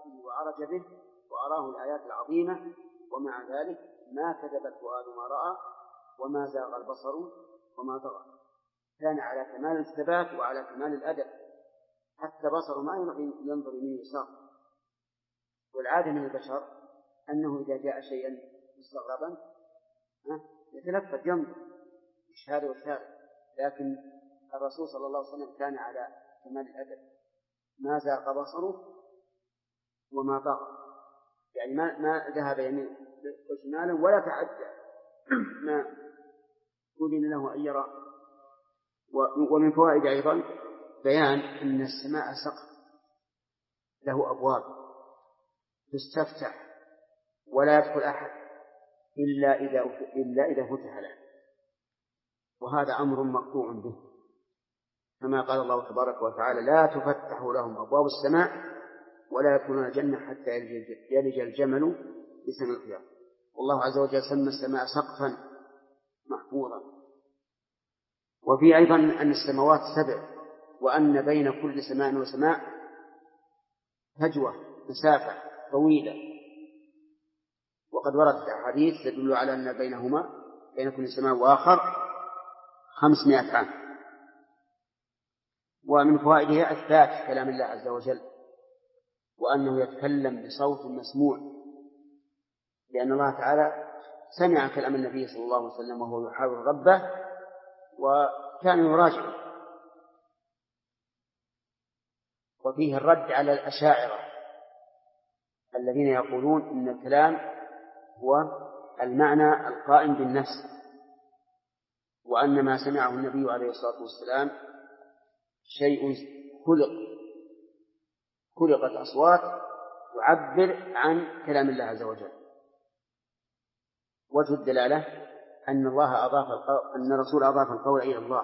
به وعرج به وأراه الآيات العظيمة، ومع ذلك ما كذب الفؤاد ما رأى وما زاغ البصر وما طغى. كان على كمال الثبات وعلى كمال الأدب، حتى بصره ما ينظر يمين يسار. والعادة من البشر أنه إذا جاء شيئا مستغربا يتلفت ينظر إيش هذا وإيش هذا، لكن الرسول صلى الله عليه وسلم كان على كمال الأدب، ما زاغ بصره وما طغى، يعني ما ذهب يمين وشمالا ولا تعدى ما أذن له أن يرى. ومن فوائد أيضا بيان أن السماء سقف له أبواب تستفتح ولا يدخل أحد إلا إذا فتح له، وهذا أمر مقطوع به، كما قال الله تبارك وتعالى: لا تفتح لهم أبواب السماء ولا يدخلون الجنة حتى يلج الجمل في سم الخياط. والله عز وجل سمى السماء سقفا محفوظا. وفي أيضا أن السماوات 7، وأن بين كل سماء وسماء فجوة مسافة طويلة، وقد وردت أحاديث تدل على أن بين كل سماء وآخر 500 عام. ومن فوائدها إثبات كلام الله عز وجل، وأنه يتكلم بصوت مسموع، لأن الله تعالى سمع كلام النبي صلى الله عليه وسلم وهو يحاور ربه وكان يراجعه. وفيه الرد على الأشاعرة الذين يقولون إن الكلام هو المعنى القائم بالنفس، وأن ما سمعه النبي عليه الصلاة والسلام شيء خلقت أصوات تعبر عن كلام الله عز وجل. وجه الدلالة أن الرسول أضاف القول إلى الله،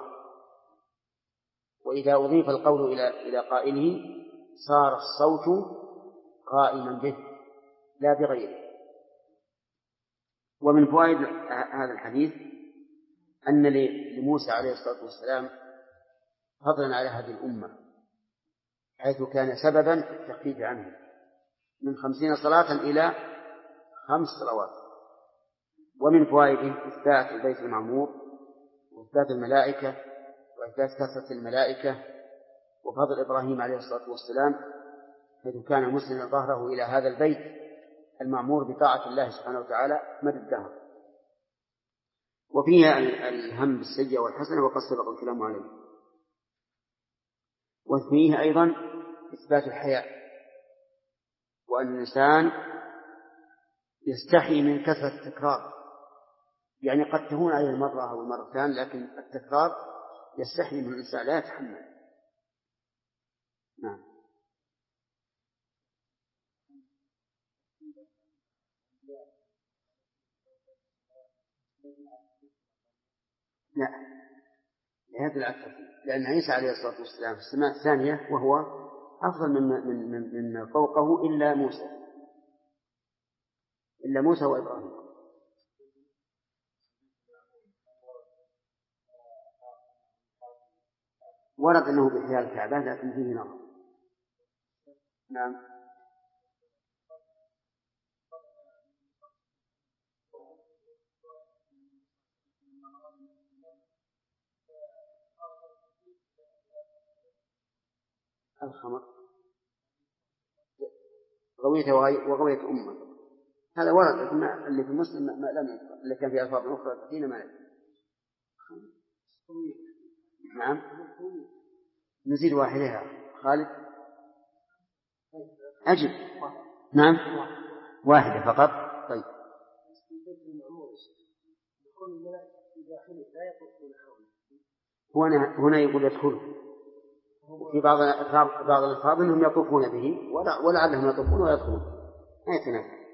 وإذا أضيف القول إلى قائله صار الصوت قائما به لا بغيره. ومن فوائد هذا الحديث أن لموسى عليه الصلاة والسلام فضلا على هذه الأمة، حيث كان سببا في التخفيف عنه من 50 صلاة إلى 5 صلوات. ومن فوائده إثبات البيت المعمور وإثبات الملائكة وإثبات كثرة الملائكة وفضل إبراهيم عليه الصلاة والسلام، حيث كان مسلما ظهره إلى هذا البيت المعمور بطاعة الله سبحانه وتعالى مدى الدهر. وفيها الهم بالسيئة والحسنة وقد سبق الكلام عليه. وفيه أيضا إثبات الحياء، وأن الإنسان يستحي من كثرة التكرار، يعني قد تهون عليه المرة أو المرتان، لكن التكرار يستحي من الإنسان لا يتحمل. نعم. لا، لهذا العكس، لأن عيسى عليه الصلاة والسلام في السماء الثانية وهو أفضل من فوقه إلا موسى وإبراهيم. ورد أنه بحياة الكعبة لكن فيه نظر. نعم. الخمر غويته وغوية أمه، هذا ورد، اللي في مسلم ما لم يذكر، اللي كان في ألفاظ أخرى كثيرة ما يذكر. نعم، نزيد واحدها. خالد أجب. نعم، واحدة فقط. طيب. هنا يقول يدخل، وفي بعض الألفاظ أنهم يطوفون به ولعلهم يطوفون ويدخلون، ما يتنافى.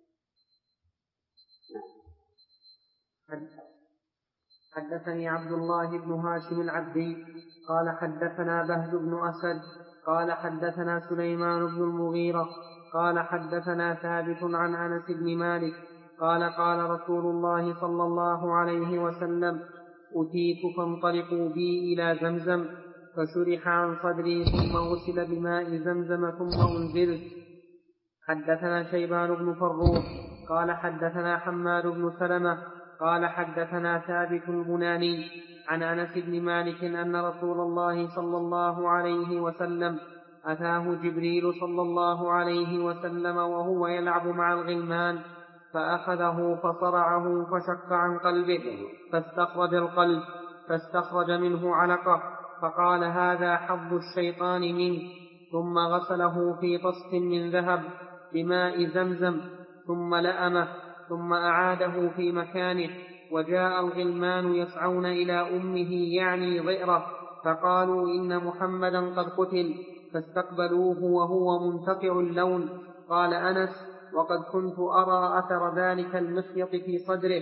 حدثني عبد الله بن هاشم العبدي قال حدثنا بهز بن أسد قال حدثنا سليمان بن المغيرة قال حدثنا ثابت عن أنس بن مالك قال قال رسول الله صلى الله عليه وسلم: أتيت فانطلقوا بي إلى زمزم، فشرح عن صدري ثم غسل بماء زمزم ثم أنزلت. حدثنا شيبان بن فروخ قال حدثنا حماد بن سلمة قال حدثنا ثابت البناني عن أنس بن مالك أن رسول الله صلى الله عليه وسلم أتاه جبريل صلى الله عليه وسلم وهو يلعب مع الغلمان فأخذه فصرعه فشق عن قلبه فاستخرج القلب فاستخرج منه علقة فقال هذا حظ الشيطان منك، ثم غسله في طست من ذهب بماء زمزم ثم لأمه ثم أعاده في مكانه. وجاء الغلمان يسعون إلى أمه يعني ضئره فقالوا إن محمدا قد قتل فاستقبلوه وهو منتقع اللون. قال أنس وقد كنت أرى أثر ذلك المخيط في صدره.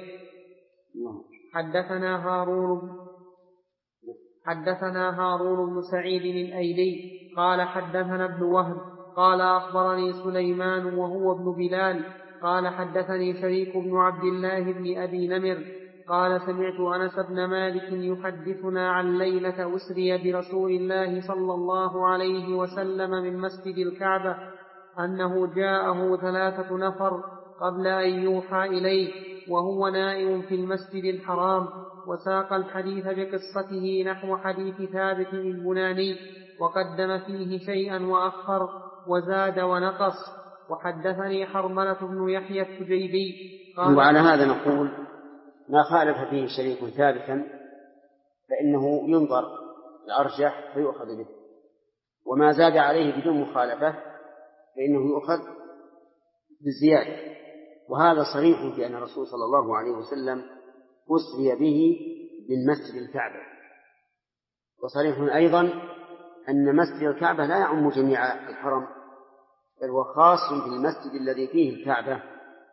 حدثنا هارون بن سعيد الأيلي قال حدثنا ابن وهب قال أخبرني سليمان وهو ابن بلال قال حدثني شريك بن عبد الله بن أبي نمر قال سمعت أنس بن مالك يحدثنا عن ليلة أسري برسول الله صلى الله عليه وسلم من مسجد الكعبة أنه جاءه 3 نفر قبل أن يوحى إليه وهو نائم في المسجد الحرام، وساق الحديث بقصته نحو حديث ثابت البناني وقدم فيه شيئا وأخر وزاد ونقص. وحدثني حرملة بن يحيى التجيبي وعلى هذا نقول ما خالف فيه شريك ثابتا فإنه ينظر الأرجح فيؤخذ به، وما زاد عليه بدون مخالفة فإنه يؤخذ بالزيادة. وهذا صريح في أن الرسول صلى الله عليه وسلم أسري به من مسجد الكعبة، وصريح أيضا أن مسجد الكعبة لا يعم جميع الحرم بل هو خاص بالمسجد الذي فيه الكعبة.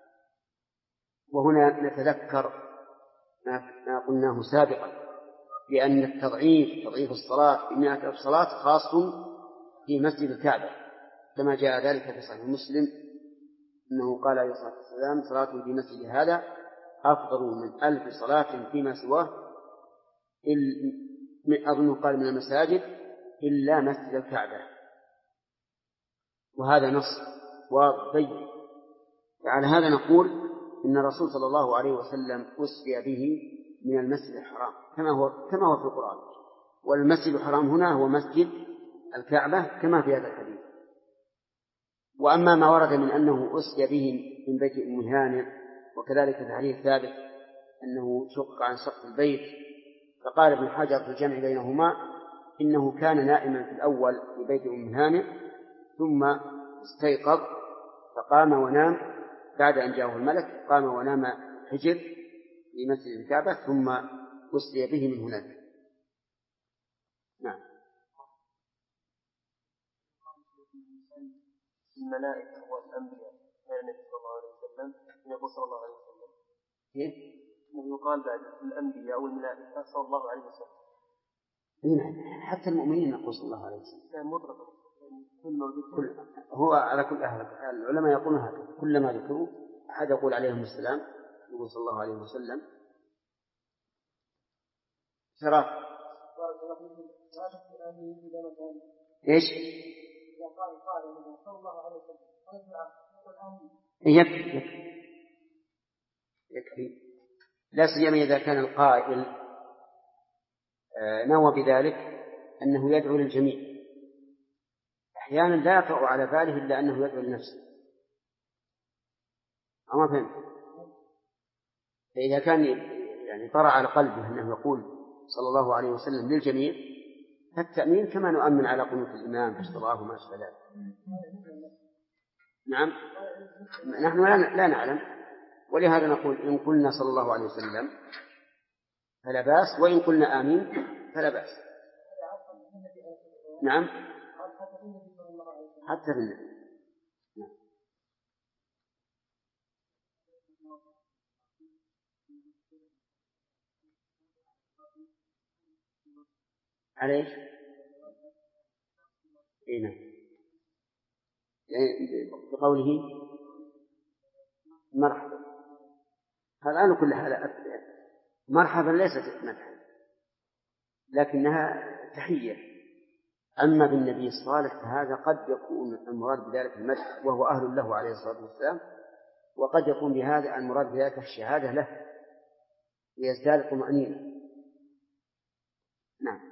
وهنا نتذكر ما قلناه سابقا بأن تضعيف الصلاة ب100,000 صلاة خاص في مسجد الكعبة، كما جاء ذلك في صحيح مسلم أنه قال عليه الصلاة والسلام صلاة في مسجد هذا أفضل من 1000 صلاة فيما سواه، أظن قال من المساجد إلا مسجد الكعبة. وهذا نص واضح. على هذا نقول إن الرسول صلى الله عليه وسلم أسري به من المسجد الحرام كما هو في القرآن، والمسجد الحرام هنا هو مسجد الكعبة كما في هذا الحديث. وأما ما ورد من أنه أسري به من بيت أم هانئ وكذلك في حديث ثابت أنه شق عن سقف البيت، فقال ابن حجر في الجمع بينهما إنه كان نائما في الأول في بيت أم هانئ ثم استيقظ فقام ونام بعد أن جاءه الملك، قام ونام حجر في مسجد الكعبة ثم أسري به من هناك. نعم. الملائكة والأنبياء كان النبي صلى الله عليه وسلم يقول صلى الله عليه وسلم كيف؟ يقال بعد الأنبياء والملائكة صلى الله عليه وسلم. حتى المؤمنين يقول صلى الله عليه وسلم. كان مطلقا هو على كل العلماء يقولون هذا كلما ذكروا أحد يقول عليهم السلام يقول صلى الله عليه وسلم. شرف إيش؟ يكفي لا سيما إذا كان القائل نوى بذلك أنه يدعو للجميع. أحيانا لا يقع على باله إلا أنه يدعو لنفسه، أما فهمت؟ فإذا كان يعني طرأ على قلبه أنه يقول صلى الله عليه وسلم للجميع فالتأمين كما نؤمن على قنوت الإمام في الصلاة وما أشبه ذلك. نعم، نحن لا نعلم، ولهذا نقول إن قلنا صلى الله عليه وسلم فلا بأس، وإن قلنا آمين فلا بأس. نعم، حتى في النبي. نعم. عليه نعم بقوله مرحبا. الآن كل هذا مرحبا ليست مدحا لكنها تحية. أما بالنبي الصالح فهذا قد يكون المراد بذلك المدح وهو أهل له عليه الصلاة والسلام، وقد يكون بهذا المراد بذلك الشهادة له ليزداد طمأنينة. نعم.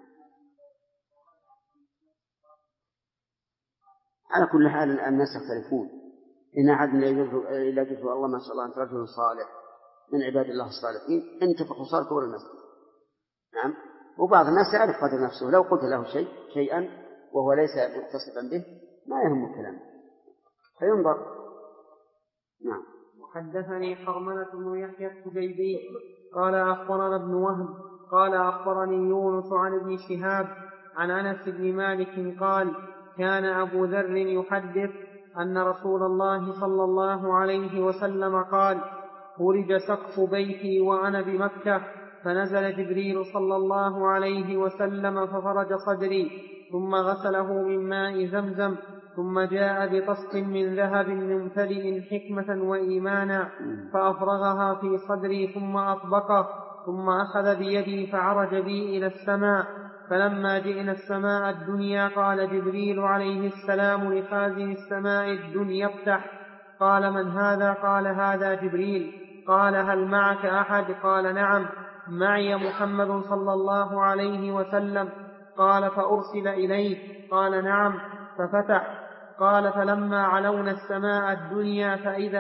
على كل حال الناس يختلفون، إن أحد إلا جزء الله ما شاء الله أنت رجل صالح من عباد الله الصالحين أنت فخسار طول المسجد. نعم. وبعض الناس يعرف قدر نفسه، لو قلت له شيئا وهو ليس متصفا به ما يهم الكلام فينظر. نعم. وحدثني حرملة بن يحيى التجيبي قال أخبرنا ابن وهب قال أخبرني يونس عن ابن شهاب عن أنس بن مالك قال كان أبو ذر يحدث أن رسول الله صلى الله عليه وسلم قال فرج سقف بيتي وأنا بمكة فنزل جبريل صلى الله عليه وسلم ففرج صدري ثم غسله من ماء زمزم ثم جاء بطست من ذهب ممتلئ حكمة وإيمانا فأفرغها في صدري ثم أطبقه ثم أخذ بيدي فعرج بي إلى السماء. فلما جئنا السماء الدنيا قال جبريل عليه السلام لخازن السماء الدنيا افتح. قال من هذا؟ قال هذا جبريل. قال هل معك أحد؟ قال نعم معي محمد صلى الله عليه وسلم. قال فأرسل إليه؟ قال نعم ففتح. قال فلما علونا السماء الدنيا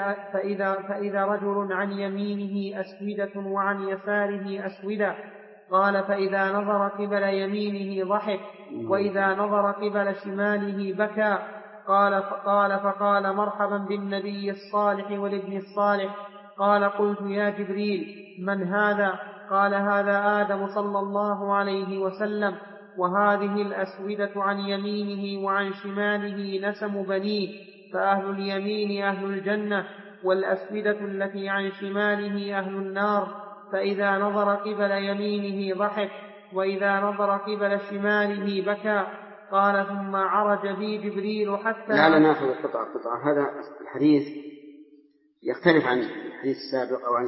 فإذا رجل عن يمينه أسودة وعن يساره أسودة. قال فإذا نظر قبل يمينه ضحك وإذا نظر قبل شماله بكى. قال فقال مرحبا بالنبي الصالح والابن الصالح. قال قلت يا جبريل من هذا؟ قال هذا آدم صلى الله عليه وسلم وهذه الأسودة عن يمينه وعن شماله نسم بنيه فأهل اليمين أهل الجنة والأسودة التي عن شماله أهل النار. فإذا نظر قبل يمينه ضحك وإذا نظر قبل شماله بكى. قال ثم عرج بي جبريل حتى لعل نأخذ قطعة. هذا الحديث يختلف عن الحديث السابق أو عن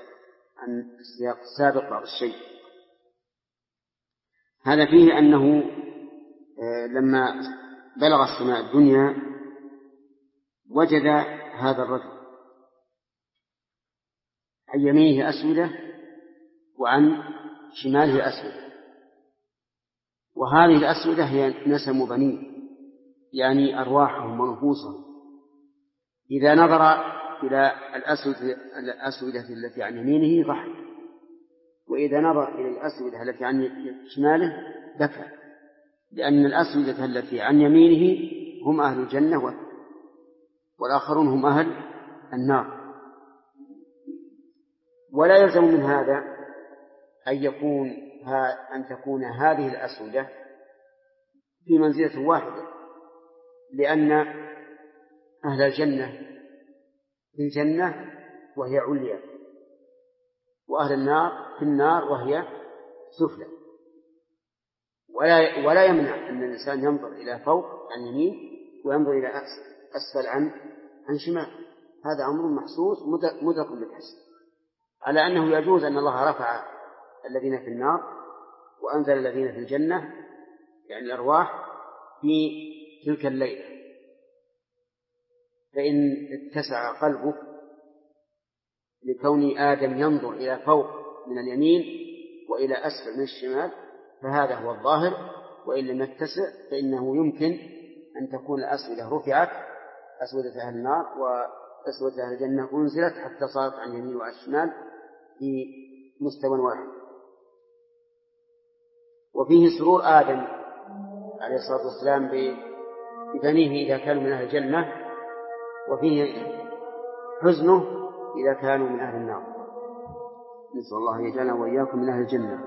السياق السابق بعض الشيء. هذا فيه أنه لما بلغ السماء الدنيا وجد هذا الرجل عن يمينه أسودة وعن شماله أسودة، وهذه الأسودة هي نسم بنيه يعني أرواحهم ونفوسهم. إذا نظر إلى الأسودة التي عن يمينه ضحك وإذا نظر إلى الأسودة التي عن شماله بكى، لأن الأسودة التي عن يمينه هم أهل الجنة والآخرون هم أهل النار. ولا يلزم من هذا أن تكون هذه الأسودة في منزلة واحدة، لأن أهل الجنة في الجنة وهي عليا وأهل النار في النار وهي سفلى. ولا يمنع أن الإنسان ينظر إلى فوق عن يمين وينظر إلى أسفل عن شمال. هذا أمر محسوس مدرك بالحس، على أنه يجوز أن الله رفع الذين في النار وأنزل الذين في الجنة يعني الأرواح في تلك الليلة. فإن اتسع قلبك لكون آدم ينظر إلى فوق من اليمين وإلى أسفل من الشمال فهذا هو الظاهر، وإن لم يتسع فإنه يمكن أن تكون الأسودة رفعت، أسودة أهل النار وأسودة أهل الجنة أنزلت حتى صارت عن يمين وعن الشمال في مستوى واحد. وفيه سرور آدم عليه الصلاة والسلام ببنيه إذا كانوا من أهل الجنة، وفيه حزنه إذا كانوا من أهل النار. نسأل الله أن يجعلنا وإياكم من أهل الجنة.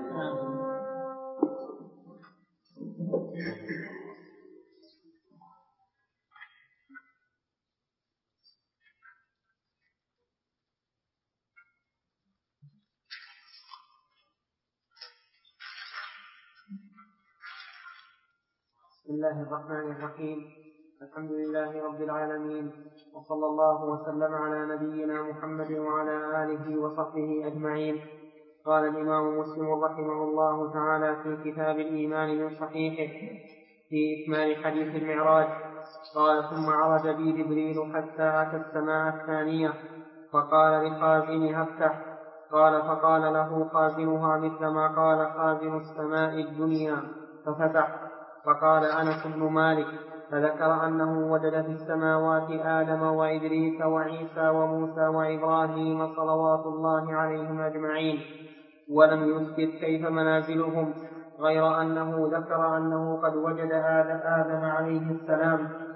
بسم الله الرحمن الرحيم. الحمد لله رب العالمين، وصلى الله وسلم على نبينا محمد وعلى آله وصحبه أجمعين. قال الإمام مسلم رحمه الله تعالى في كتاب الإيمان من صحيحه: في إكمال حديث المعراج. قال ثم عرج بي جبريل حتى أتى السماء الثانية فقال لخازنها افتح. قال فقال له خازنها مثل ما قال خازن السماء الدنيا ففتح. فقال أنس بن مالك فذكر أنه وجد في السماوات آدم وإدريس وعيسى وموسى وإبراهيم صلوات الله عليهم أجمعين، ولم يثبت كيف منازلهم، غير أنه ذكر أنه قد وجد آدم عليه السلام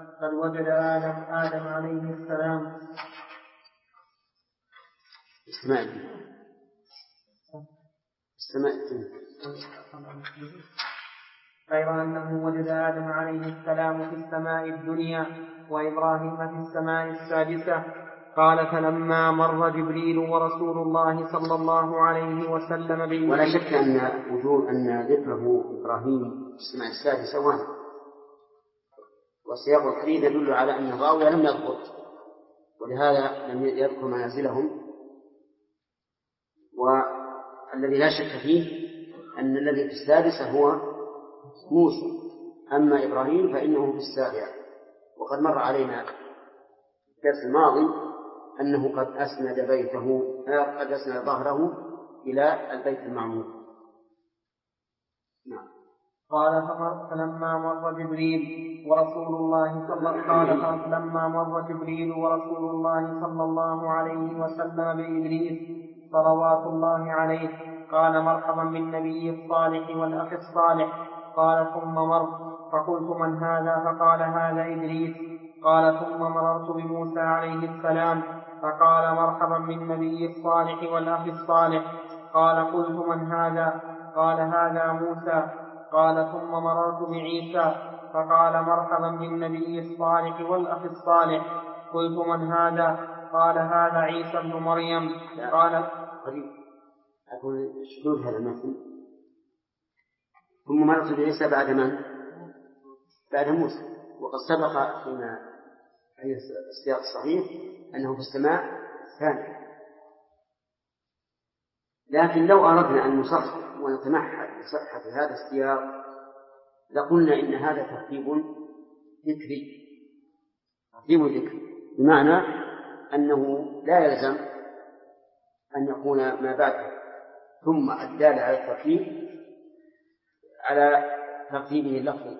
غير أنه وجد آدم عليه السلام في السماء الدنيا وإبراهيم في السماء السادسة. قال فلما مر جبريل ورسول الله صلى الله عليه وسلم به. ولا شك أن ذكره إبراهيم في السماء السادسة واحد، وسياق الحديث يدل على أن الراوي لم يضبط، ولهذا لم يذكر منازلهم. والذي لا شك فيه أن الذي في السادسة هو موسى، أما إبراهيم فإنه في السابعة. وقد مر علينا في الدرس الماضي أنه قد أسند ظهره إلى البيت المعمور. نعم. قال فلما مر جبريل ورسول الله صلى الله عليه وسلم بإدريس صلوات الله عليه قال مرحبا بالنبي الصالح والأخ الصالح. قال ثم مر فقلت من هذا؟ فقال هذا إدريس. قال ثم مررت بموسى عليه السلام فقال مرحبا بالنبي الصالح والأخ الصالح. قال قلت من هذا؟ قال هذا موسى. قال ثم مررت بعيسى فقال مرحبا بالنبي الصالح والأخ الصالح. قلت من هذا؟ قال هذا عيسى بن مريم. قال أقول شذوذ هذا المثل. ثم مررت بعيسى بعد من؟ بعد موسى. وقد سبق فيما في السياق الصحيح أنه في السماء الثانية. لكن لو أردنا أن نصحح ونتمحل بصحة هذا السياق لقلنا إن هذا ترتيب ذكري، بمعنى أنه لا يلزم أن يكون ما بعده ثم الدال على الترتيب على ترتيبه اللفظي،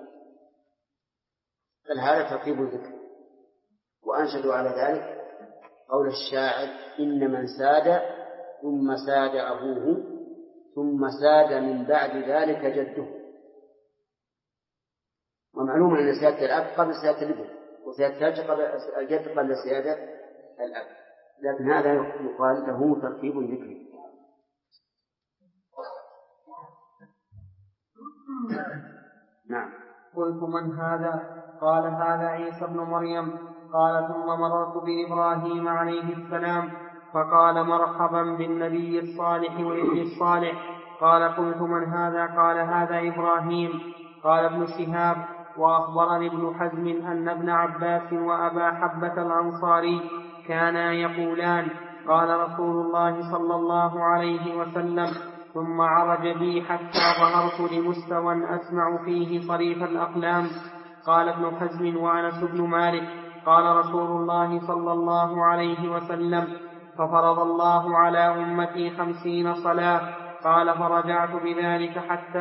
بل هذا ترتيب الذكر. وأنشد على ذلك قول الشاعر إن من ساد ثم ساد أبوه ثم ساد من بعد ذلك جده. ومعلوم أن سيادة الأب قبل سيادة الابن، وسيادة الجد قبل سيادة الأب، لكن هذا يقال له ترتيب ذكري. نعم. قلت من هذا؟ قال هذا عيسى بن مريم. قال ثم مررت بإبراهيم عليه السلام فقال مرحبا بالنبي الصالح وابن الصالح. قال قلت من هذا؟ قال هذا إبراهيم. قال ابن شهاب وأخبرني ابن حزم أن ابن عباس وأبا حبة الأنصاري كانا يقولان قال رسول الله صلى الله عليه وسلم ثم عرج بي حتى ظهرت لمستوى أسمع فيه صريف الأقلام. قال ابن حزم وأنس بن مالك قال رسول الله صلى الله عليه وسلم ففرض الله على أمتي 50 صلاة. قال فرجعت بذلك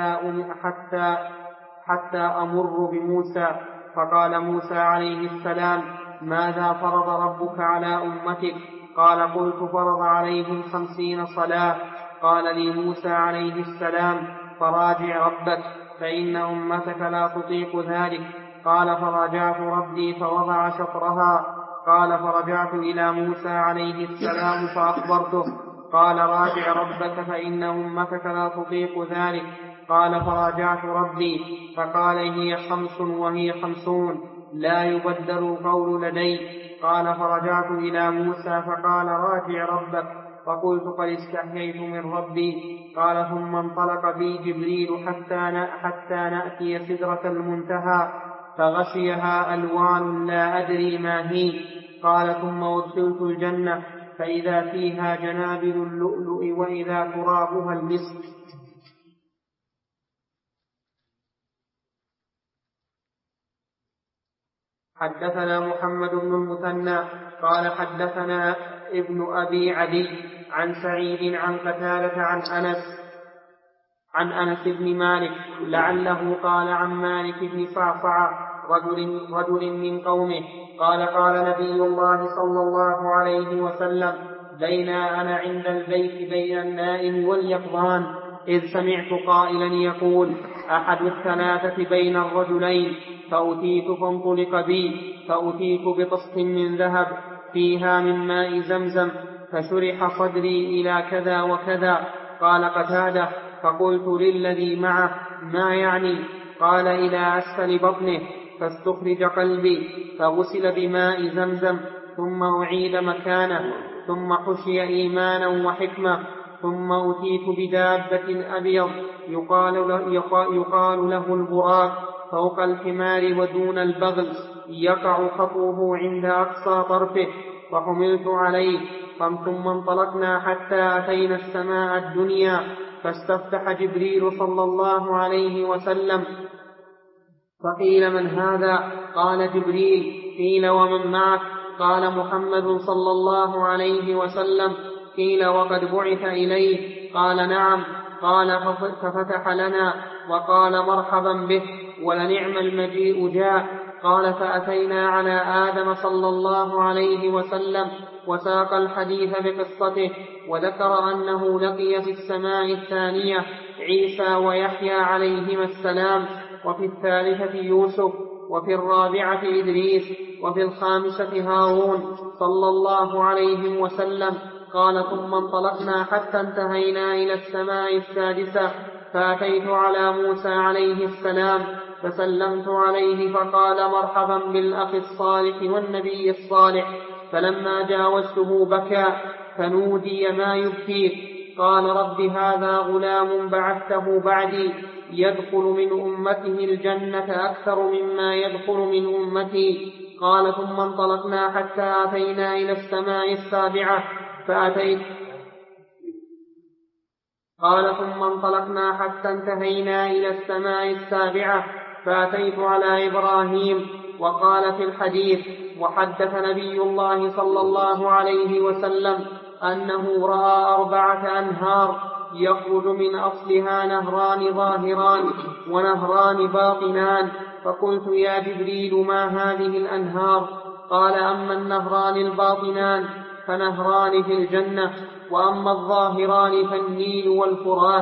حتى أمر بموسى فقال موسى عليه السلام ماذا فرض ربك على أمتك؟ قال قلت فرض عليهم 50 صلاة. قال لي موسى عليه السلام فراجع ربك فإن أمتك لا تطيق ذلك. قال فراجعت ربي فوضع شطرها. قال فرجعت إلى موسى عليه السلام فأخبرته. قال راجع ربك فإن أمتك لا تطيق ذلك. قال فراجعت ربي فقال هي 5 وهي 50 لا يبدل القول لدي. قال فرجعت إلى موسى فقال راجع ربك فقلت قد استحييت من ربي. قال ثم انطلق بي جبريل حتى نأتي سدرة المنتهى فغشيها ألوان لا أدري ما هي. قال ثم أدخلت الجنة فإذا فيها جنابل اللؤلؤ وإذا ترابها المسك. حدثنا محمد بن المثنى قال حدثنا ابن أبي عدي عن سعيد عن قتادة عن أنس بن مالك لعله قال عن مالك بن صعصع رجل من قومه قال نبي الله صلى الله عليه وسلم بينا أنا عند البيت بين النائم واليقظان إذ سمعت قائلا يقول أحد الثلاثة بين الرجلين فأتيت فانطلق بي فأتيت بطست من ذهب فيها من ماء زمزم فشرح صدري إلى كذا وكذا. قال قتادة فقلت للذي معه ما يعني؟ قال إلى أسفل بطنه فاستخرج قلبي فغسل بماء زمزم ثم أعيد مكانه ثم حشي إيمانا وحكمة ثم أتيت بدابة أبيض يقال له البراق فوق الحمار ودون البغل يقع خطوه عند أقصى طرفه فحملت عليه ثم انطلقنا حتى أتينا السماء الدنيا فاستفتح جبريل صلى الله عليه وسلم فقيل من هذا؟ قال جبريل. قيل ومن معك؟ قال محمد صلى الله عليه وسلم. قيل وقد بعث إليه؟ قال نعم. قال ففتح لنا وقال مرحبا به ولنعم المجيء جاء. قال فأتينا على آدم صلى الله عليه وسلم وساق الحديث بقصته وذكر أنه لقي في السماء الثانية عيسى ويحيى عليهما السلام وفي الثالثة يوسف وفي الرابعة إدريس وفي الخامسة هارون صلى الله عليه وسلم. قال ثم انطلقنا حتى انتهينا إلى السماء السادسة فأتيت على موسى عليه السلام فسلمت عليه فقال مرحبا بالأخ الصالح والنبي الصالح. فلما جاوزته بكى فنودي ما يبكيك؟ قال رب هذا غلام بعثته بعدي يدخل من أمته الجنة أكثر مما يدخل من أمتي. قال ثم انطلقنا حتى أتينا إلى السماء السابعة قال ثم انطلقنا حتى انتهينا إلى السماء السابعة فأتيت على إبراهيم وقال في الحديث وحدث نبي الله صلى الله عليه وسلم أنه رأى 4 أنهار يخرج من أصلها نهران ظاهران ونهران باطنان. فقلت يا جبريل ما هذه الأنهار؟ قال أما النهران الباطنان فنهران في الجنة وأما الظاهران فالنيل والفرات.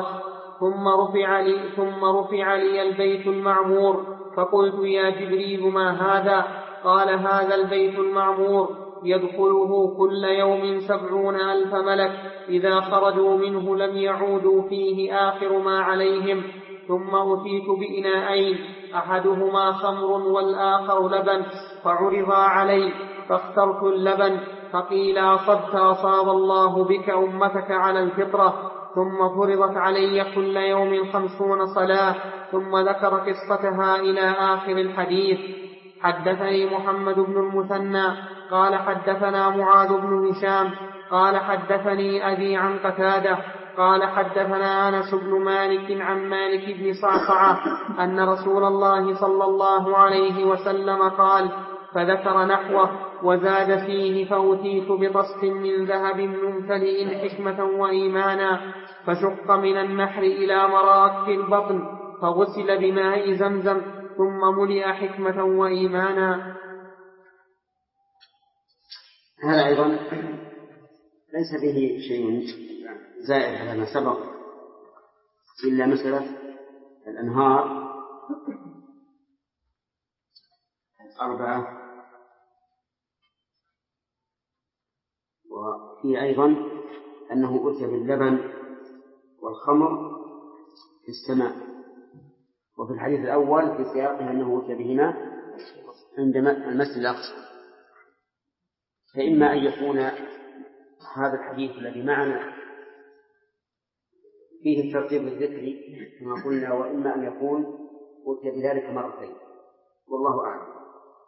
ثم رفع لي البيت المعمور فقلت يا جبريل ما هذا؟ قال هذا البيت المعمور يدخله كل يوم 70,000 ملك إذا خرجوا منه لم يعودوا فيه آخر ما عليهم. ثم أتيت بإناءين أحدهما خمر والآخر لبن فعرضا علي فاخترت اللبن فقيل أصبت أصاب الله بك أمتك على الفطرة. ثم فرضت علي كل يوم 50 صلاة. ثم ذكر قصتها إلى آخر الحديث. حدثني محمد بن المثنى قال حدثنا معاذ بن هشام قال حدثني أبي عن قتادة قال حدثنا أنس بن مالك عن مالك بن صعصعة أن رسول الله صلى الله عليه وسلم قال فذكر نحوه وزاد فيه فأتيت بطست من ذهب ممتلئ حكمة وإيمانا فشق من النحر إلى مراك البطن فغسل بماء زمزم ثم ملئ حكمة وإيمانا. هذا أيضا ليس به شيء زائد على ما سبق إلا مسألة الأنهار 4 وفي أيضا أنه أتي باللبن والخمر في السماء. وفي الحديث الأول في سياقه أنه أتي بهما عند المسجد الأقصى. فإما أن يكون هذا الحديث الذي معنا فيه الترتيب الذكري كما قلنا وإما أن يكون أتي بذلك مرتين والله أعلم.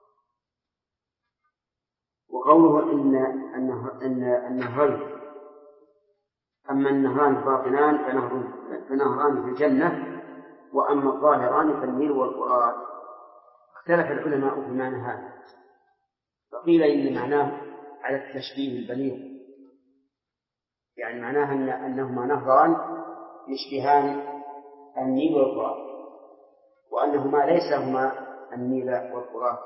وقوله أن النهرين أما النهران الباطنان فنهران في الجنة وأما الظاهران فالنيل والفرات. اختلف العلماء في معنى هذا فقيل إن معناه على التشبيه البليغ، يعني معناه أنهما نهران يشبهان النيل والفرات، وأنهما ليس هما النيل والفرات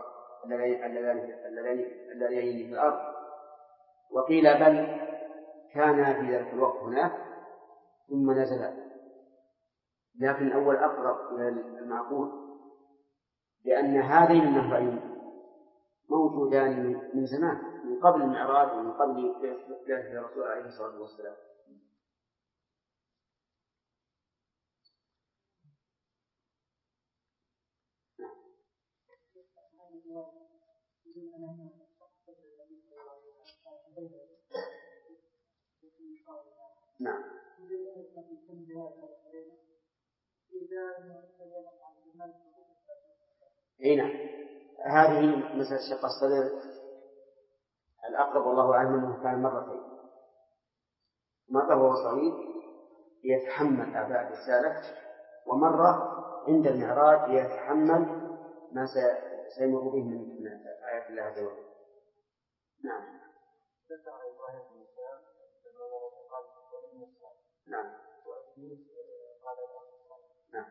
اللذين في الأرض. وقيل بل كان في ذلك الوقت هناك ثم نزل، لكن الأول أقرب إلى المعقول، لأن هذين النهرين موجودان من زمان، من قبل المعراج ومن قبل بعثة الرسول عليه الصلاة والسلام. نعم. نعم. هذه مسألة شق الصدر الأقرب والله أعلم أنه كان مرتين، مرة وهو صغير يتحمل أعباء الرسالة، ومرة عند المعراج يتحمل ما سيمر به من آيات الله عز وجل. نعم. نعم. نعم.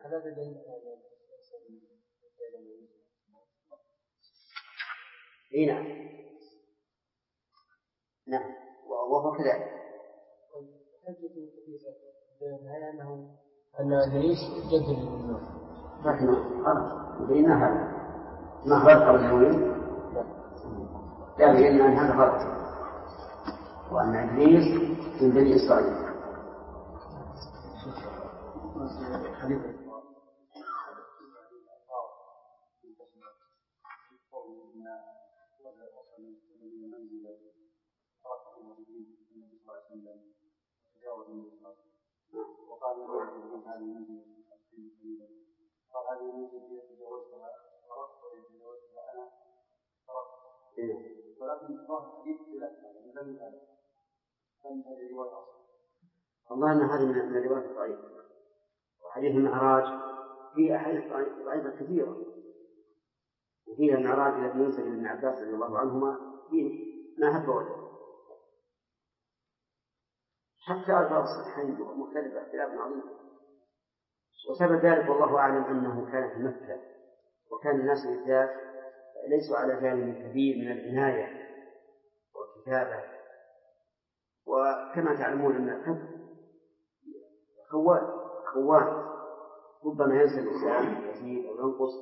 نعم. نعم. وهو كذلك. أن إبليس جد للنور. لكن بيننا هذا ما فرق بين الأولين، لا بين أن هذا فرق، وأن إبليس من بني إسرائيل. وقال هذه المنزل قال هذه المنزل تجاوزتها وتجاوزتها أنا ولكن الله حديث لا لم يفعل هذه رواية أصلا. الله أن هذه من الروايات الضعيفة، وحديث المعراج فيه أحاديث ضعيفة كثيرة، وفيها المعراج الذي ينسب ابن عباس رضي الله عنهما فيه ما هب ولا حتى ألفاظ الصحيحين مختلفة اختلاف عظيم. وسبب ذلك والله أعلم أنه كان في مكة، وكان الناس بالذات ليسوا على جانب كبير من العناية والكتابة، وكما تعلمون أن الحفظ خوان ربما ينسى الإنسان يزيد أو ينقص.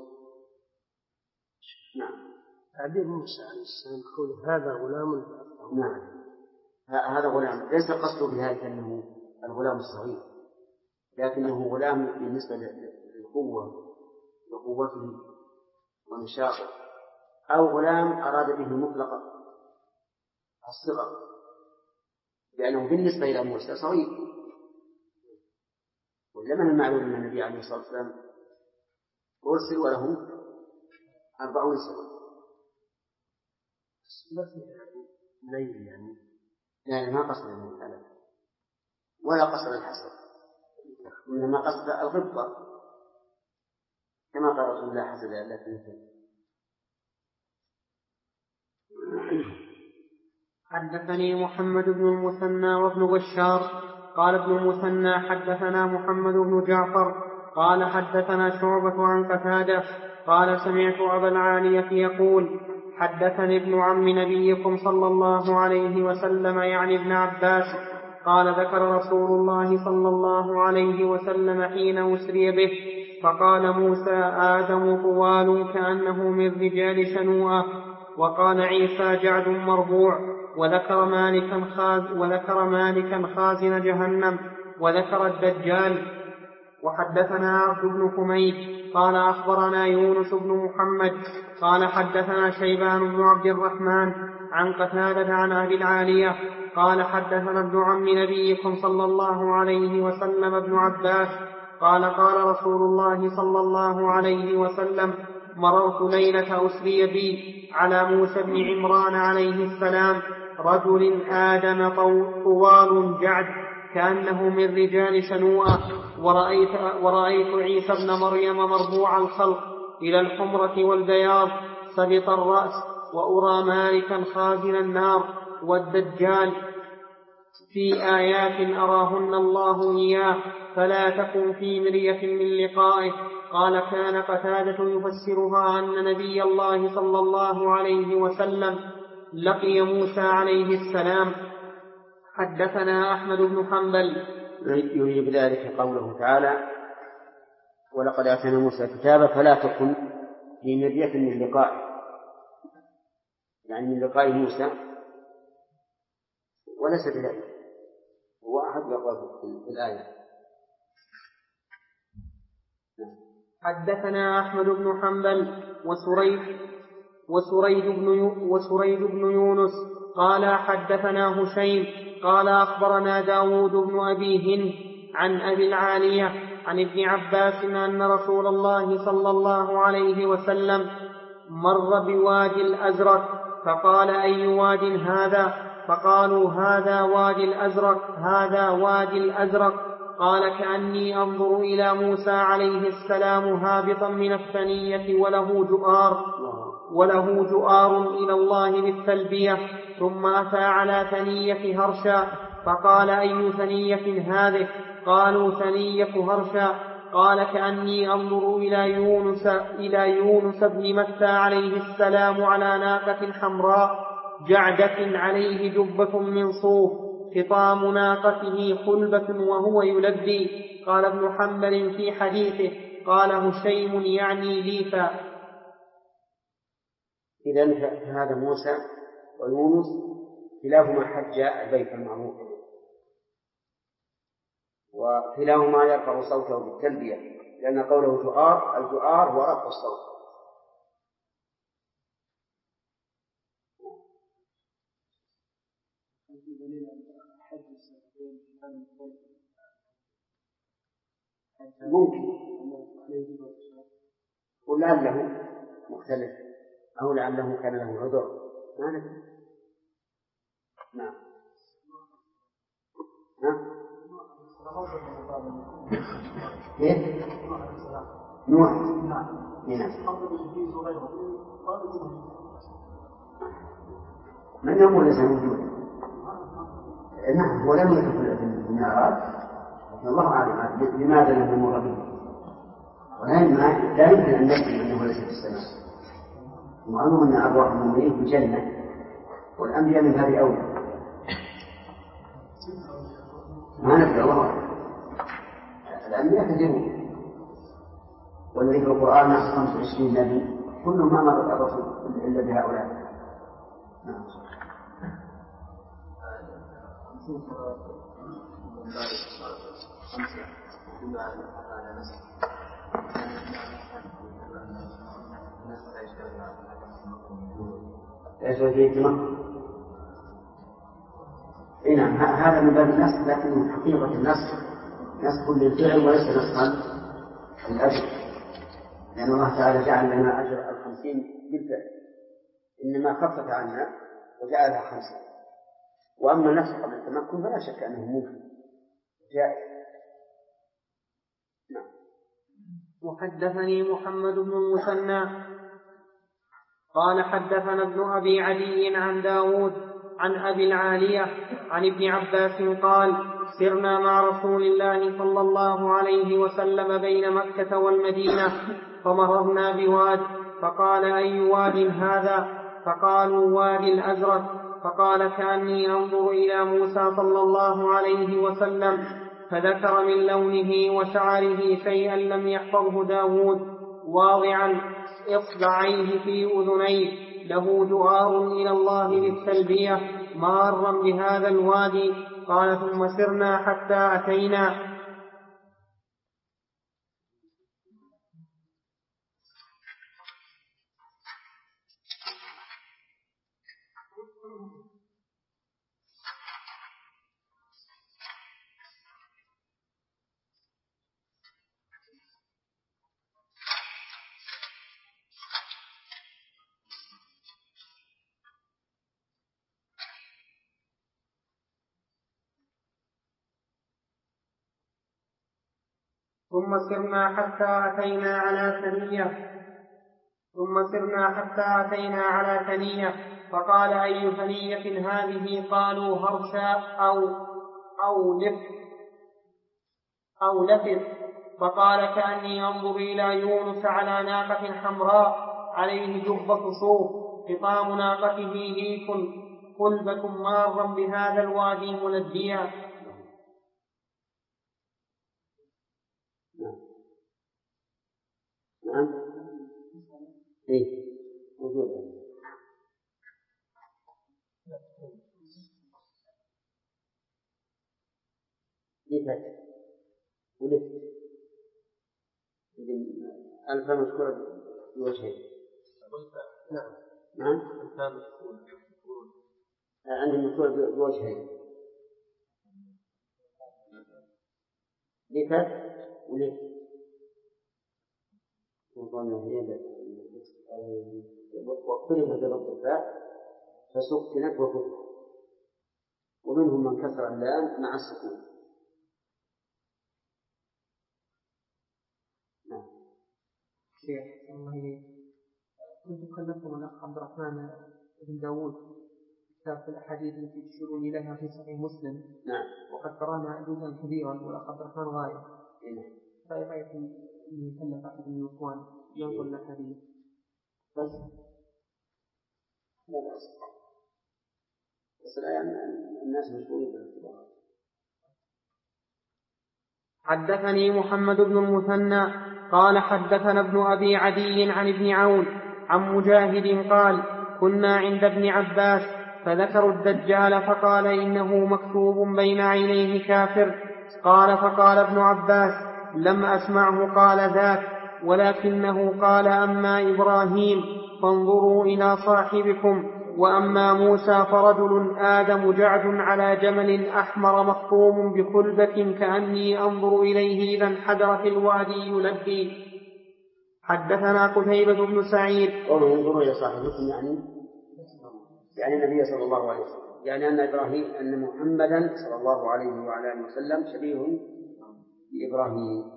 نعم. تعبير موسى عليه السلام قول هذا غلام. نعم، هذا غلام، ليس قصده بذلك أنه الغلام الصغير، لكنه غلام بالنسبة للقوة وقوته ونشاطه، أو غلام أراد به مطلقا الصغر، لأنه بالنسبة إلى موسى صغير. ولمن المعلوم أن النبي عليه الصلاة والسلام أرسل وله 40 سنة. ليل يعني ما قصد المثال ولا قصد الحسن، إنما قصد الغبطة، كما قال رسول الله حسد الله في مثل. حدثني محمد بن المثنى وابن بشار قال ابن المثنى حدثنا محمد بن جعفر قال حدثنا شعبة عن قتادة قال سمعت أبا العالية يقول حدثني ابن عم نبيكم صلى الله عليه وسلم يعني ابن عباس قال ذكر رسول الله صلى الله عليه وسلم حين أسري به فقال موسى آدم طوال كأنه من رجال شنوءة، وقال عيسى جعد مربوع، وذكر مالكا خازن جهنم، وذكر الدجال. وحدثنا عبد بن حميد قال أخبرنا يونس بن محمد قال حدثنا شيبان بن عبد الرحمن عن قتادة عن أبي العالية قال حدثنا ابن عم نبيكم صلى الله عليه وسلم ابن عباس قال قال رسول الله صلى الله عليه وسلم مررت ليلة أسري بي على موسى بن عمران عليه السلام رجل آدم طوال جعد كأنه من رجال شنوءة، ورأيت عيسى بن مريم مربوع الخلق إلى الحمرة والبياض سبط الرأس وأرى مالكا خازن النار والدجال في آيات أراهن الله إياه فلا تكن في مرية من لقائه. قال كان قتادة يفسرها أن نبي الله صلى الله عليه وسلم لقي موسى عليه السلام. حدثنا أحمد بن حنبل. يريد بذلك قوله تعالى ولقد آتينا موسى كتابا فلا تكن في مرية من لقائه، يعني من لقاء موسى، وليس بذلك، هو أحد الأقوال في الآية. حدثنا أحمد بن حنبل وسريد بن يونس قال حدثنا هشيم قال أخبرنا داود بن أبي هند عن أبي العالية عن ابن عباس أن رسول الله صلى الله عليه وسلم مر بوادي الأزرق فقال أي واد هذا؟ فقالوا هذا وادي الأزرق. قال كأني أنظر إلى موسى عليه السلام هابطا من الثنية وله جؤار إلى الله بالتلبية، ثم أتى على ثنية هرشا فقال أي ثنية هذه؟ قالوا ثنية هرشا. قال كأني أنظر إلى يونس بن متى عليه السلام على ناقة حمراء جعدة عليه جبة من صوف خطام ناقته خلبة وهو يلبي. قال ابن حنبل في حديثه قال هشيم يعني ليفا. إذن هذا موسى ويونس كلاهما حج البيت المعمور، وكلاهما يرفع صوته بالتلبية، لأن قوله الجؤار هو رفع الصوت. ممكن ولعله مختلف أو لعله كان له عذر ما ندري. نعم. كيف؟ نوح. من يوم ليس موجود. نعم ولم يكن في المعراج، الله أعلم لماذا لم يمر به، لا يمكن أن نجد أنه ليس في السماء. معلوم أن أرواح المؤمنين في الجنة والأنبياء من هذه أولى. ما ندري الله أعلم. الأنبياء كثيرون، والذي في القرآن 25 نبي كلهم ما مر الرسول إلا بهؤلاء. نعم. نعم هذا من باب النسخ، لكن حقيقة النسخ نسخ للفعل وليس نسخا للأجر، لأن الله تعالى جعل لنا أجر 50 بالفعل، إنما خفف عنا وجعلها 50. وأما النسخ قبل التمكن فلا شك أنه ممكن جائز. نعم. وحدثني محمد بن المثنى قال حدثنا ابن أبي عدي عن داود عن أبي العالية عن ابن عباس قال سرنا مع رسول الله صلى الله عليه وسلم بين مكة والمدينة فمررنا بواد فقال أي واد هذا؟ فقالوا وادي الأزرق. فقال كأني أنظر إلى موسى صلى الله عليه وسلم، فذكر من لونه وشعره شيئا لم يحفظه داود واضعا إصبعيه في أذنيه له جؤار إلى الله بالتلبية مارا بهذا الوادي. قال ثم سرنا حتى أتينا على ثنية ثم سرنا حتى أتينا على ثنية، فقال: أي ثنية هذه؟ قالوا: هرشا أو لفظ. فقال: كأني أنظر إلى يونس على ناقة حمراء عليه جبة صوف، خطام ناقته ليف، قلبة مارا بهذا الوادي ملديا. نعم. إيه موجود. لفت ولفت ألف مذكورة بوجهين. نعم. نعم. عندي مذكورة بوجهين، لفت ولفت. واختلف بضبط الفاء فسكنت وفتحت، ومنهم من كسر اللام مع السكون. نعم. شيخ الله، كنت كلمتم الأخ عبد الرحمن بن داود كتاب الأحاديث التي تشيرون إليها في صحيح مسلم. نعم. وقد قرأنا جزءا كبيرا والأخ عبد الرحمن غايب. نعم. فإيه رأيكم أن يكلف أحد من الإخوان ينقل الأحاديث؟ بس لا بأس، بس الآن الناس مشغولين بالاختبارات. حدثني محمد بن المثنى قال حدثنا ابن أبي عدي عن ابن عون عن مجاهد قال: كنا عند ابن عباس فذكروا الدجال فقال: إنه مكتوب بين عينيه كافر. قال: فقال ابن عباس: لم أسمعه قال ذاك، ولكنه قال: أما إبراهيم فانظروا إلى صاحبكم، وأما موسى فرجل آدم جعد على جمل أحمر مخطوم بخلبة كأني أنظر إليه إذا انحدر في الوادي يلبي. حدثنا قتيبة بن سعيد. قوله انظروا إلى صاحبكم يعني النبي صلى الله عليه وسلم، يعني أن محمدا صلى الله عليه وعلى آله وسلم شبيه بإبراهيم.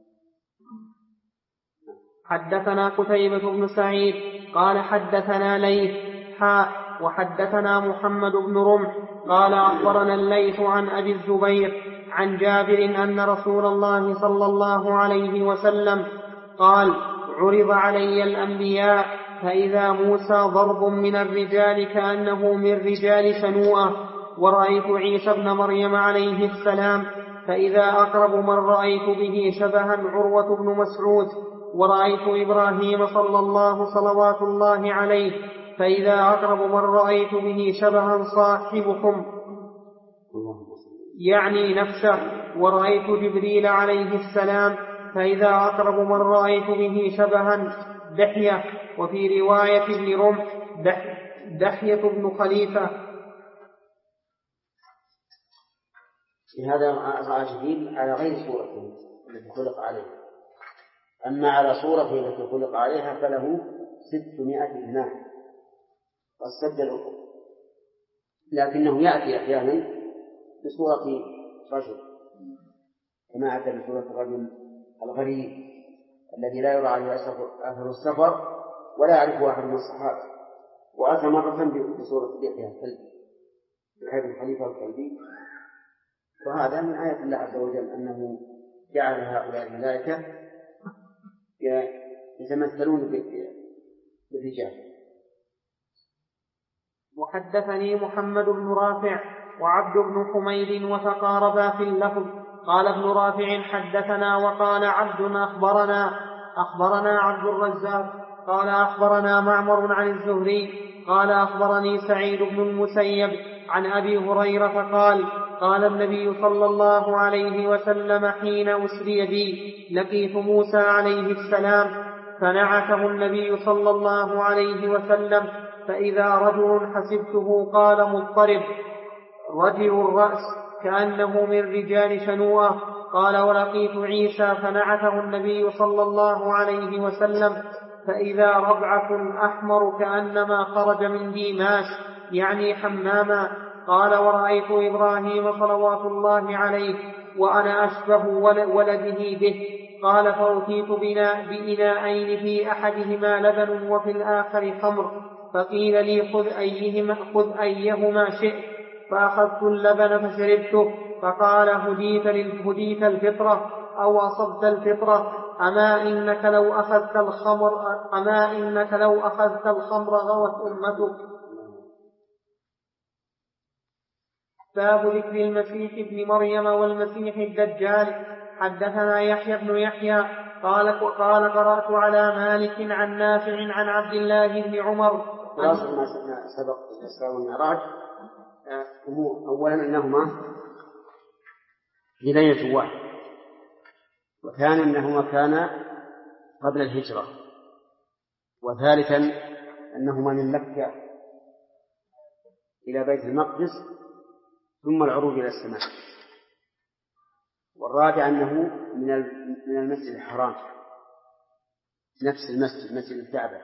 حدثنا قتيبة بن سعيد قال حدثنا ليث وحدثنا محمد بن رمح قال أخبرنا الليث عن أبي الزبير عن جابر أن رسول الله صلى الله عليه وسلم قال: عرض علي الأنبياء فإذا موسى ضرب من الرجال كأنه من رجال شنوءة، ورأيت عيسى ابن مريم عليه السلام فإذا أقرب من رأيت به شبها عروة بن مسعود، ورأيت إبراهيم صلوات الله عليه فإذا أقرب من رأيت به شبها صاحبكم يعني نفسه، ورأيت جبريل عليه السلام فإذا أقرب من رأيت به شبها دحية، وفي رواية ابن رمح دحية بن خليفة. هذا رأى جبريل على غير صورته التي خلق عليها، أما على صورته التي خلق عليها فله 600 جناح والسد الأفق، لكنه يأتي أحيانا بصورة رجل كما أتى بصورة الرجل الغريب الذي لا يرى عليه أثر السفر ولا يعرفه أحد من الصحابة، وأتى مرة بصورة دحية الكلب بحيث الخليفة الكلبي. وهذا من آيات الله عز وجل أنه جعل هؤلاء الملائكة يتمثلون بالرجال. وحدثني محمد بن رافع وعبد بن حميد وتقاربا في اللفظ. قال ابن رافع: حدثنا، وقال عبد: أخبرنا عبد الرزاق قال أخبرنا معمر عن الزهري قال أخبرني سعيد بن المسيب عن أبي هريرة قال النبي صلى الله عليه وسلم حين أسري بي: لقيت موسى عليه السلام فنعته النبي صلى الله عليه وسلم فإذا رجل حسبته قال مضطرب رجل الرأس كأنه من رجال شنوءة. قال: ولقيت عيسى فنعته النبي صلى الله عليه وسلم فإذا ربعة أحمر كأنما خرج من ديماس يعني حماما. قال: ورأيت إبراهيم صلوات الله عليه وأنا أشبه ولده به قال فأتيت بإناءين في أحدهما لبن وفي الآخر خمر، فقيل لي خذ أيهما شئت، فأخذت اللبن فشربته، فقال هديت الفطرة أو أصبت الفطرة، أما إنك لو أخذت الخمر غوت أمتك. باب ذكر المسيح ابن مريم والمسيح الدجال. حدثنا يحيى بن يحيى قال قرأت على مالك عن نافع عن عبد الله بن عمر. خلاصة ما سبق في الإسراء والمعراج أولا أنهما في ليلة واحدة، وثانيا أنهما كانا قبل الهجرة، وثالثا أنهما من مكة إلى بيت المقدس ثم العروج إلى السماء، والرابع أنه من المسجد الحرام، نفس المسجد مسجد الكعبة.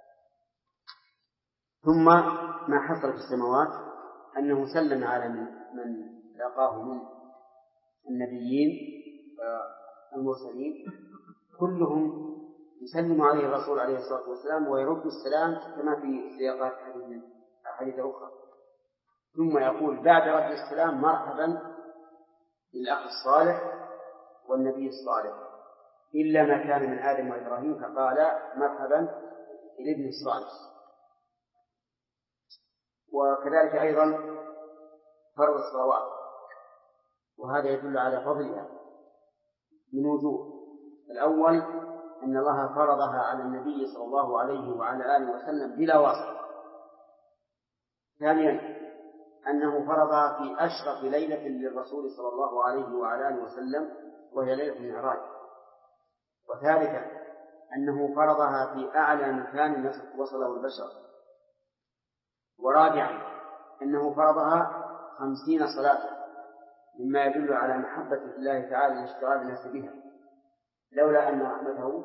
ثم ما حصل في السماوات أنه سلم على من لقاه من النبيين المرسلين، كلهم يسلم عليه الرسول عليه الصلاة والسلام ويرد السلام كما في سياقات حديث أخرى، ثم يقول بعد رد السلام مرحبا للأخ الصالح والنبي الصالح، إلا ما كان من آدم وإبراهيم فقال مرحبا للابن الصالح. وكذلك أيضا فرض الصلوات، وهذا يدل على فضلها من وجوه. الأول أن الله فرضها على النبي صلى الله عليه وعلى آله وسلم بلا واسطة. ثانيا أنه فرضها في أشرف ليلة للرسول صلى الله عليه وعلى آله وسلم وهي ليلة المعراج. وثالثا أنه فرضها في أعلى مكان وصله البشر. ورابعا أنه فرضها 50 صلاة، مما يدل على محبة الله تعالى لاشتغال الناس بها، لولا أن رحمته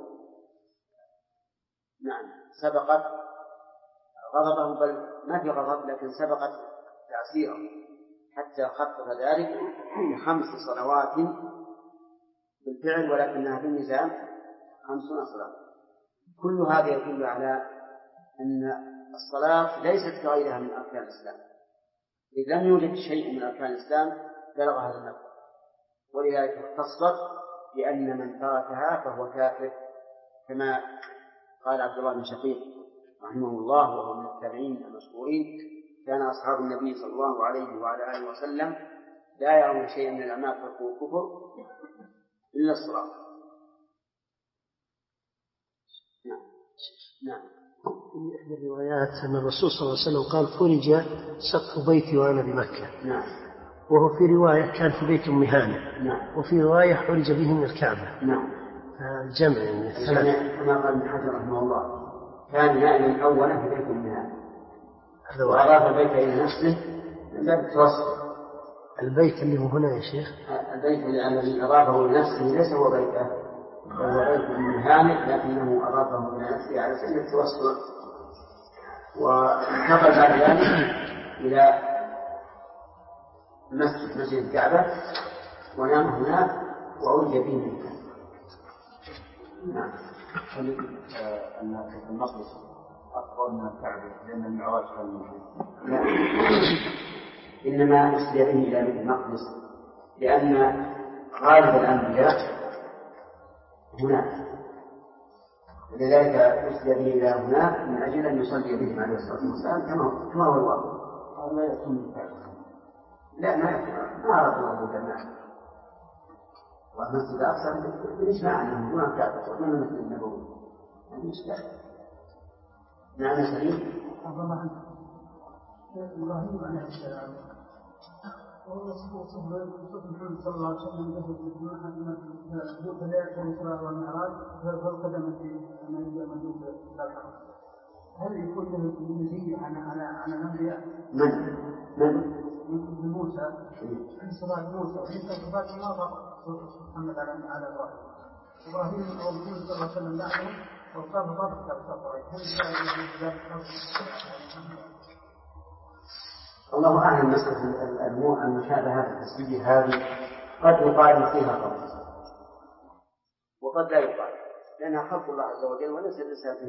سبقت غضبه، بل ما في غضب لكن سبقت تعسيره، حتى خفف ذلك ب5 صلوات بالفعل، ولكنها في الميزان 50 صلاة. كل هذا يدل على أن الصلاة ليست كغيرها من أركان الإسلام، إذ لم يوجد شيء من أركان الإسلام بلغ هذا المبلغ، ولذلك اختصت بأن من تركها فهو كافر، كما قال عبد الله بن شقيق رحمه الله وهو من التابعين المشهورين: كان أصحاب النبي صلى الله عليه وعلى آله وسلم لا يرون شيئا من الأعمال تركوا الكفر إلا الصلاة. نعم. في إحدى الروايات أن الرسول صلى الله عليه وسلم قال: فرج سقف بيتي وأنا بمكة. نعم. وهو في رواية كان في بيت أم هانئ. نعم. وفي رواية حرج به من الكعبة. نعم. الجمع يعني كما قال ابن حجر رحمه الله: كان نائما أولا في بيت أم هانئ، وأضاف البيت إلى نفسه من باب التوسط. البيت اللي هو هنا يا شيخ، البيت الذي أضافه لنفسه ليس هو بيته، هو بيت أم هانئ، لكنه أضافه إلى نفسه على سبيل التوسط. وانتقل بعد ذلك إلى مسجد الكعبة ونام هناك وعرج به منه. نعم. أن المقدس أكبر من الكعبة لأن المعراج كان موجود. لا، إنما أسري به إلى بيت المقدس لأن غالب الأنبياء هناك، ولذلك أسري به إلى هناك من أجل أن يصلي بهم عليه الصلاة والسلام كما هو الواقع. لا يكون الكعبة. لا، ما أراد الله الجماعة. والمسجد الأقصى بالإجماع أنه دون الكعبة ومن المسجد النبوي، هذه إشكال. نعم سليم. إبراهيم عليه السلام وصف محمد صلى الله عليه وسلم ذو ثلاثة الإسراء والمعراج فالقدم في مجوز الحرم. هل يكون له مزية عن الأنبياء؟ من موسى في صفات موسى وفي صفات ما محمد على إبراهيم أو محمد صلى الله عليه وسلم بعده وصف ضبط الصفوي. الله أعلم. مسألة المشابهة التسبيح هذه قد يقال فيها قول، وقد لا يقال، لأنها خلق الله عز وجل وليس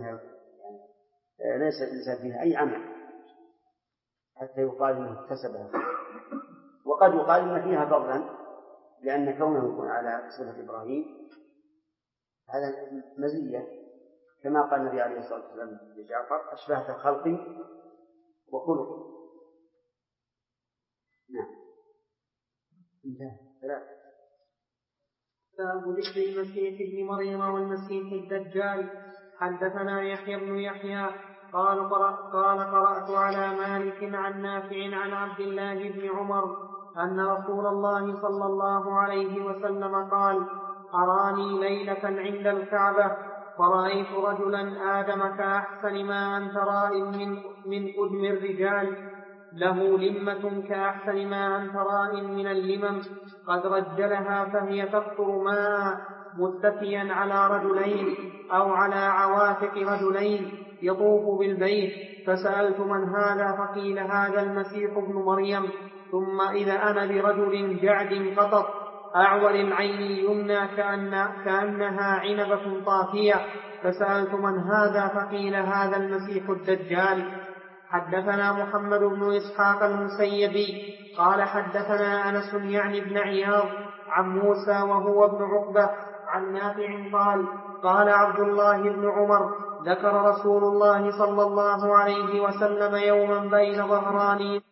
الإنسان فيها أي عمل حتى يقال أنه اكتسبها. وقد يقال أن فيها فضلا، لأن كونه يكون على صفة إبراهيم هذا مزية، كما قال النبي عليه الصلاة والسلام لجعفر: أشبهت خلقي وخلقي. نعم. باب ذكر المسيح ابن مريم والمسيح الدجال. حدثنا يحيى بن يحيى قال قرأت على مالك عن نافع عن عبد الله بن عمر أن رسول الله صلى الله عليه وسلم قال: أراني ليلة عند الكعبة ورأيت رجلا آدم كأحسن ما أنت راء من أدم الرجال، له لمة كأحسن ما أنت راء من اللمم، قد رجلها فهي تقطر ماء، متكيا على رجلين أو على عواتق رجلين يطوف بالبيت. فسألت: من هذا؟ فقيل: هذا المسيح ابن مريم. ثم إذا أنا برجل جعد قطط أعور العين اليمنى كأنها عنبة طافية. فسألت: من هذا؟ فقيل: هذا المسيح الدجال. حدثنا محمد بن إسحاق المسيبي قال حدثنا أنس يعني بن عياض عن موسى وهو ابن عقبة عن نافع قال عبد الله بن عمر: ذكر رسول الله صلى الله عليه وسلم يوما بين ظهراني